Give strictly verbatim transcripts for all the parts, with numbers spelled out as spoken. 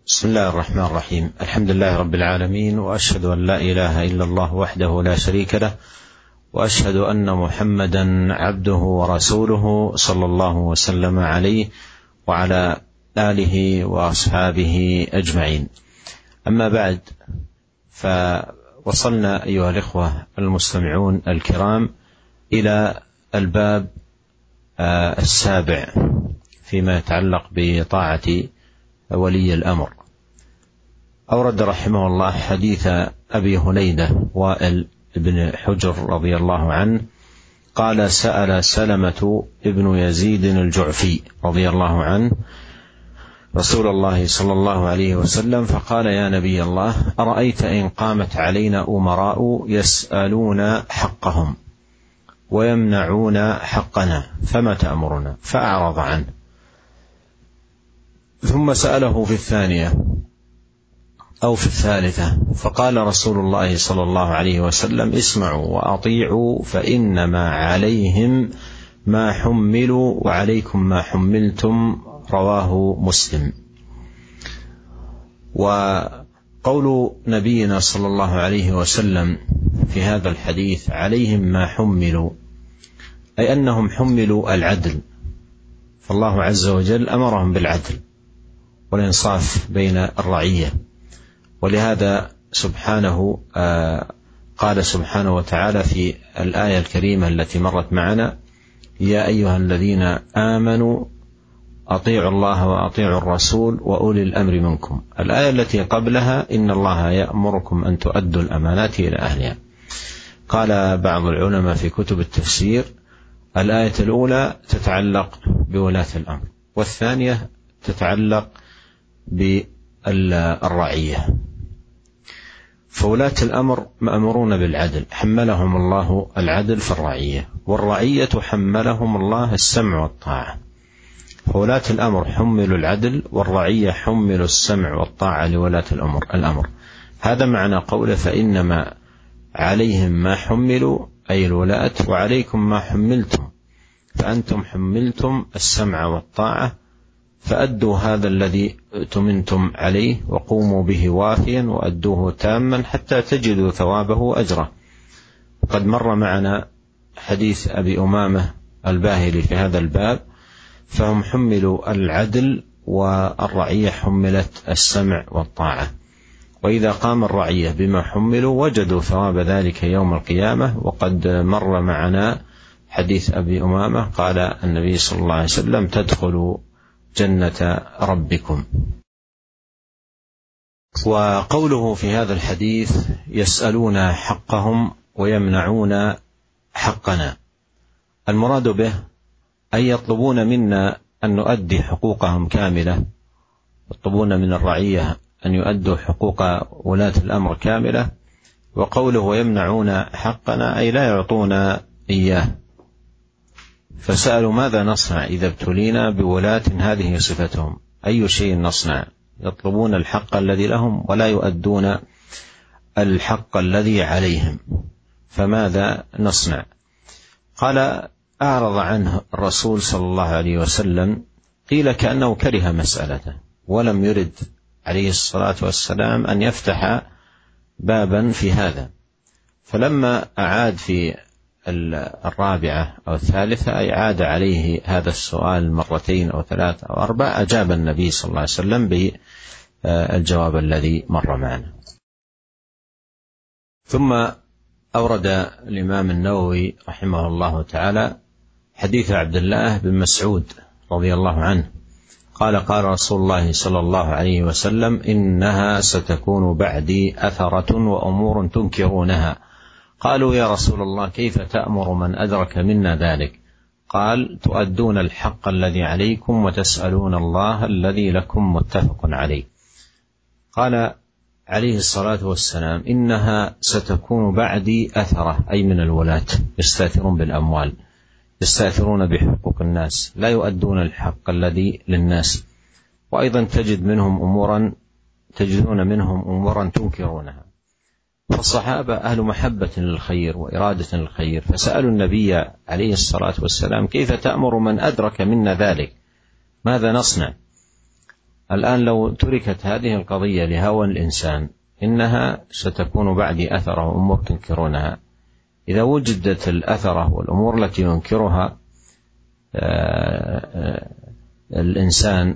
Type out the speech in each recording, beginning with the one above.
بسم الله الرحمن الرحيم. الحمد لله رب العالمين، وأشهد أن لا إله إلا الله وحده لا شريك له، وأشهد أن محمدا عبده ورسوله صلى الله وسلم عليه وعلى آله وأصحابه أجمعين. أما بعد، فوصلنا أيها الإخوة المستمعون الكرام إلى الباب السابع فيما يتعلق بطاعة ولي الأمر. أورد رحمه الله حديث أبي هنيدة وائل بن حجر رضي الله عنه قال: سأل سلمة ابن يزيد الجعفي رضي الله عنه رسول الله صلى الله عليه وسلم فقال: يا نبي الله، أرأيت إن قامت علينا أمراء يسألون حقهم ويمنعون حقنا فما تأمرنا؟ فأعرض عنه. ثم سأله في الثانية أو في الثالثة فقال رسول الله صلى الله عليه وسلم: اسمعوا وأطيعوا فإنما عليهم ما حملوا وعليكم ما حملتم. رواه مسلم. وقول نبينا صلى الله عليه وسلم في هذا الحديث عليهم ما حملوا، أي أنهم حملوا العدل، فالله عز وجل أمرهم بالعدل والإنصاف بين الرعية. ولهذا سبحانه قال سبحانه وتعالى في الآية الكريمة التي مرت معنا: يا أيها الذين آمنوا أطيعوا الله وأطيعوا الرسول وأولي الأمر منكم. الآية التي قبلها: إن الله يأمركم أن تؤدوا الأمانات إلى أهلها. قال بعض العلماء في كتب التفسير: الآية الأولى تتعلق بولاة الأمر، والثانية تتعلق بالرعية. فولاة الأمر مأمورون بالعدل، حملهم الله العدل في الرعية، والرعية حملهم الله السمع والطاعة. فولاة الأمر حملوا العدل، والرعية حملوا السمع والطاعة لولاة الأمر الأمر هذا معنى قوله: فإنما عليهم ما حملوا، أي الولاة، وعليكم ما حملتم، فأنتم حملتم السمع والطاعة، فأدوا هذا الذي اؤتمنتم عليه وقوموا به وافيا وأدوه تاما حتى تجدوا ثوابه وأجره. قد مر معنا حديث أبي أمامة الباهلي في هذا الباب، فهم حملوا العدل والرعية حملت السمع والطاعة، وإذا قام الرعية بما حملوا وجدوا ثواب ذلك يوم القيامة. وقد مر معنا حديث أبي أمامة قال النبي صلى الله عليه وسلم: تدخلوا جنة ربكم. وقوله في هذا الحديث: يسألون حقهم ويمنعون حقنا، المراد به أن يطلبون منا أن نؤدي حقوقهم كاملة، يطلبون من الرعية أن يؤدوا حقوق ولاة الأمر كاملة. وقوله ويمنعون حقنا، أي لا يعطونا إياه. فسألوا: ماذا نصنع إذا ابتلينا بولاة هذه صفتهم؟ أي شيء نصنع؟ يطلبون الحق الذي لهم ولا يؤدون الحق الذي عليهم، فماذا نصنع؟ قال: أعرض عنه الرسول صلى الله عليه وسلم. قيل كأنه كره مسألته ولم يرد عليه الصلاة والسلام أن يفتح بابا في هذا. فلما أعاد في الرابعة أو الثالثة، أي عاد عليه هذا السؤال مرتين أو ثلاث أو أربع، أجاب النبي صلى الله عليه وسلم بالجواب الذي مر معنا. ثم أورد الإمام النووي رحمه الله تعالى حديث عبد الله بن مسعود رضي الله عنه قال: قال رسول الله صلى الله عليه وسلم: إنها ستكون بعدي أثرة وأمور تنكرونها. قالوا: يا رسول الله، كيف تأمر من أدرك منا ذلك؟ قال: تؤدون الحق الذي عليكم وتسألون الله الذي لكم، متفق عليه. قال عليه الصلاة والسلام: إنها ستكون بعدي أثرة، أي من الولاة، يستأثرون بالأموال، يستأثرون بحقوق الناس، لا يؤدون الحق الذي للناس. وأيضا تجد منهم أمورا تجدون منهم أمورا تنكرونها. فالصحابة أهل محبة للخير وإرادة للخير، فسألوا النبي عليه الصلاة والسلام: كيف تأمر من أدرك منا ذلك؟ ماذا نصنع؟ الآن لو تركت هذه القضية لهوى الإنسان إنها ستكون بعد أثره أمور تنكرونها. إذا وجدت الأثرة والأمور التي ينكرها الإنسان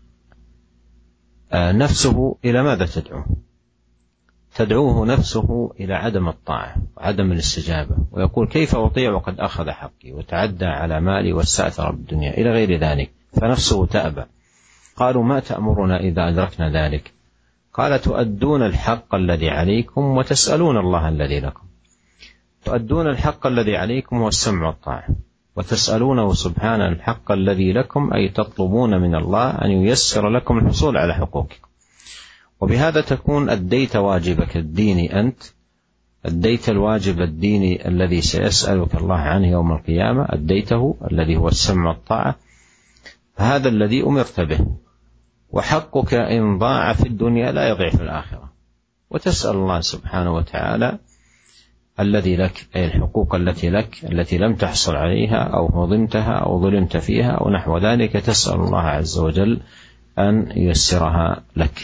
نفسه إلى ماذا تدعوه؟ تدعوه نفسه إلى عدم الطاعة وعدم الاستجابة، ويقول كيف أطيع وقد أخذ حقي وتعدى على مالي واستأثر بالدنيا إلى غير ذلك، فنفسه تأبى. قالوا ما تأمرنا إذا أدركنا ذلك؟ قال تؤدون الحق الذي عليكم وتسألون الله الذي لكم. تؤدون الحق الذي عليكم هو السمع والطاعة، وتسألونه سبحانه الحق الذي لكم، أي تطلبون من الله أن ييسر لكم الحصول على حقوقكم. وبهذا تكون أديت واجبك الديني، أنت أديت الواجب الديني الذي سيسألك الله عنه يوم القيامة، أديته الذي هو السمع والطاعة، هذا الذي أمرت به. وحقك إن ضاع في الدنيا لا يضيع في الآخرة، وتسأل الله سبحانه وتعالى الذي لك، أي الحقوق التي لك التي لم تحصل عليها أو هضمتها أو ظلمت فيها أو نحو ذلك، تسأل الله عز وجل أن ييسرها لك.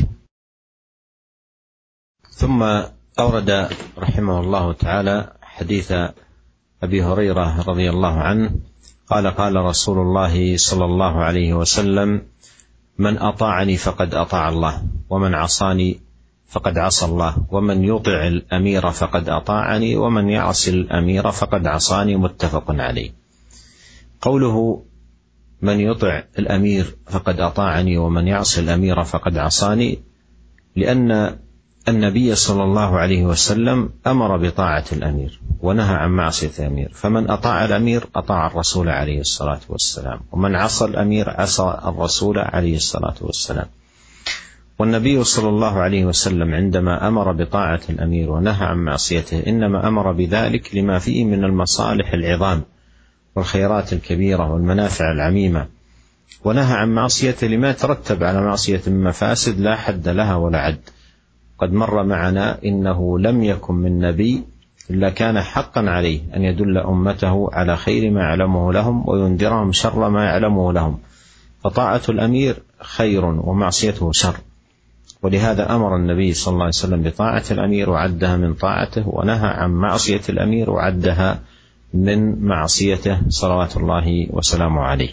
ثم أورد رحمه الله تعالى حديث أبي هريرة رضي الله عنه قال قال رسول الله صلى الله عليه وسلم: من أطاعني فقد أطاع الله، ومن عصاني فقد عصى الله، ومن يطع الأمير فقد أطاعني، ومن يعص الأمير فقد عصاني. متفق عليه. قوله من يطع الأمير فقد أطاعني ومن يعص الأمير فقد عصاني، لأن النبي صلى الله عليه وسلم أمر بطاعة الأمير ونهى عن معصية الأمير، فمن أطاع الأمير أطاع الرسول عليه الصلاة والسلام، ومن عصى الأمير عصى الرسول عليه الصلاة والسلام. والنبي صلى الله عليه وسلم عندما أمر بطاعة الأمير ونهى عن معصيته إنما أمر بذلك لما فيه من المصالح العظام والخيرات الكبيرة والمنافع العميمة، ونهى عن معصيته لما ترتب على معصية من مفاسد لا حد لها ولا عد. قد مر معنا إنه لم يكن من نبي إلا كان حقا عليه أن يدل أمته على خير ما يعلمه لهم وينذرهم شر ما يعلمه لهم، فطاعة الأمير خير ومعصيته شر. ولهذا أمر النبي صلى الله عليه وسلم بطاعة الأمير وعدها من طاعته، ونهى عن معصية الأمير وعدها من معصيته صلوات الله وسلامه عليه.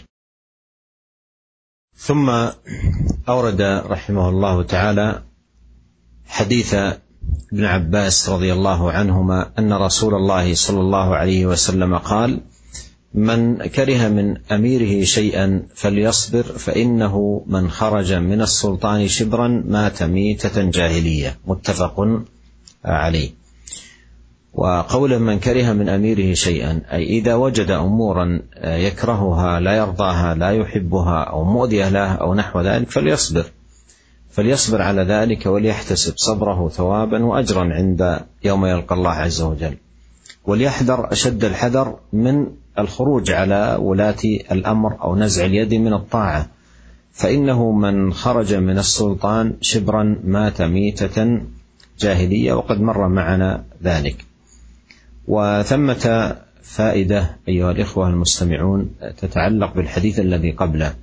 ثم أورد رحمه الله تعالى حديث ابن عباس رضي الله عنهما أن رسول الله صلى الله عليه وسلم قال: من كره من أميره شيئا فليصبر، فإنه من خرج من السلطان شبرا مات ميتة جاهلية. متفق عليه. وقول من كره من أميره شيئا أي إذا وجد أمورا يكرهها لا يرضاها لا يحبها أو مؤذية له أو نحو ذلك فليصبر فليصبر على ذلك وليحتسب صبره ثوابا وأجرا عند يوم يلقى الله عز وجل. وليحذر أشد الحذر من الخروج على ولاة الأمر أو نزع اليد من الطاعة، فإنه من خرج من السلطان شبرا مات ميتة جاهلية، وقد مر معنا ذلك. وثمة فائدة أيها الإخوة المستمعون تتعلق بالحديث الذي قبله،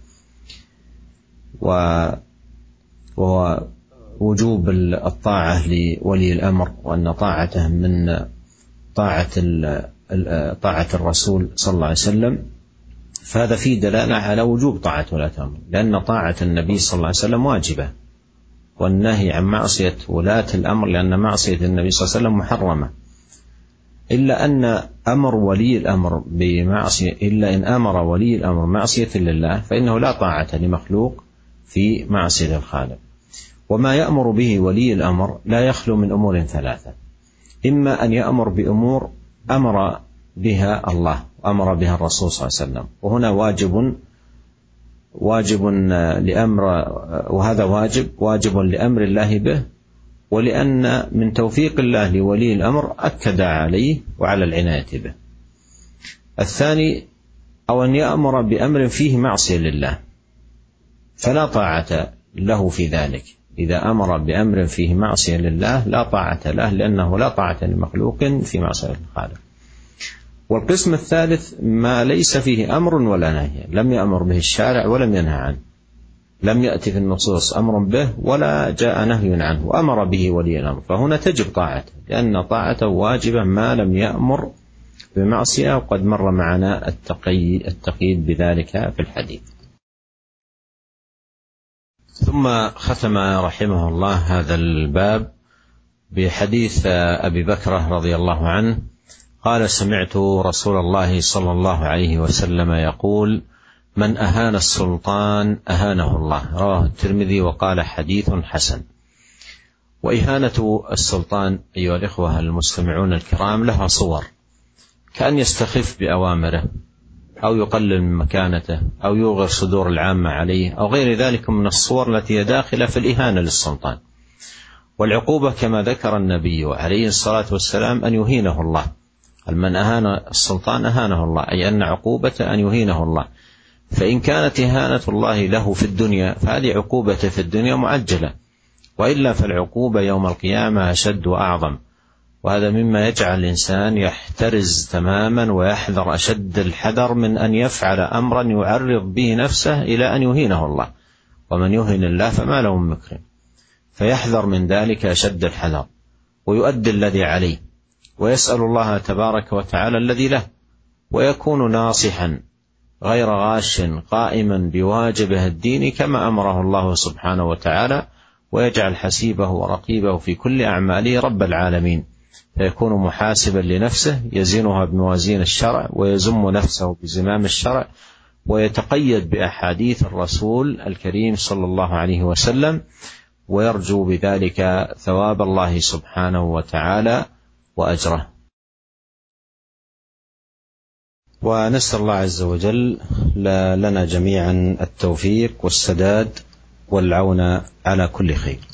وهو وجوب الطاعة لولي الأمر، وأن طاعته من طاعة طاعة الرسول صلى الله عليه وسلم، فهذا فيه دلالة على وجوب طاعة ولاة الأمر، لأن طاعة النبي صلى الله عليه وسلم واجبة، والنهي عن معصية ولاة الأمر لأن معصية النبي صلى الله عليه وسلم محرمة. إلا أن أمر ولي الأمر بمعصية إلا إن أمر ولي الأمر معصية لله فإنه لا طاعة لمخلوق في معصية الخالق. وما يأمر به ولي الأمر لا يخلو من أمور ثلاثة: إما أن يأمر بأمور أمر بها الله وأمر بها الرسول صلى الله عليه وسلم، وهنا واجب واجب لأمر، وهذا واجب واجب لأمر الله به، ولأن من توفيق الله لولي الأمر أكد عليه وعلى العناية به. الثاني أو أن يأمر بأمر فيه معصية لله فلا طاعة له في ذلك. إذا أمر بأمر فيه معصية لله لا طاعة له، لأنه لا طاعة لمخلوق في معصية الخالق. والقسم الثالث ما ليس فيه أمر ولا نهي، لم يأمر به الشارع ولم ينهى عنه، لم يأتي في النصوص أمر به ولا جاء نهي عنه وأمر به ولي الأمر، فهنا تجب طاعته، لأن طاعته واجبة ما لم يأمر بمعصية، وقد مر معنا التقي التقييد بذلك في الحديث. ثم ختم رحمه الله هذا الباب بحديث أبي بكرة رضي الله عنه قال: سمعت رسول الله صلى الله عليه وسلم يقول: من أهان السلطان أهانه الله. رواه الترمذي وقال: حديث حسن. وإهانة السلطان أيها الإخوة المستمعون الكرام لها صور، كأن يستخف بأوامره أو يقلل من مكانته أو يوغر صدور العامة عليه أو غير ذلك من الصور التي هي داخلة في الإهانة للسلطان. والعقوبة كما ذكر النبي عليه الصلاة والسلام أن يهينه الله. من أهان السلطان أهانه الله، أي أن عقوبته أن يهينه الله. فإن كانت إهانة الله له في الدنيا فهذه عقوبته في الدنيا معجلة، وإلا فالعقوبة يوم القيامة أشد وأعظم. وهذا مما يجعل الإنسان يحترز تماما ويحذر أشد الحذر من أن يفعل أمرا يعرض به نفسه إلى أن يهينه الله، ومن يهين الله فما له من مكرم. فيحذر من ذلك أشد الحذر ويؤدي الذي عليه ويسأل الله تبارك وتعالى الذي له، ويكون ناصحا غير غاش قائما بواجبه الديني كما أمره الله سبحانه وتعالى، ويجعل حسيبه ورقيبه في كل أعماله رب العالمين، فيكون محاسبا لنفسه يزنها بموازين الشرع ويزم نفسه بزمام الشرع، ويتقيد بأحاديث الرسول الكريم صلى الله عليه وسلم، ويرجو بذلك ثواب الله سبحانه وتعالى وأجره. ونسأل الله عز وجل لنا جميعا التوفيق والسداد والعون على كل خير.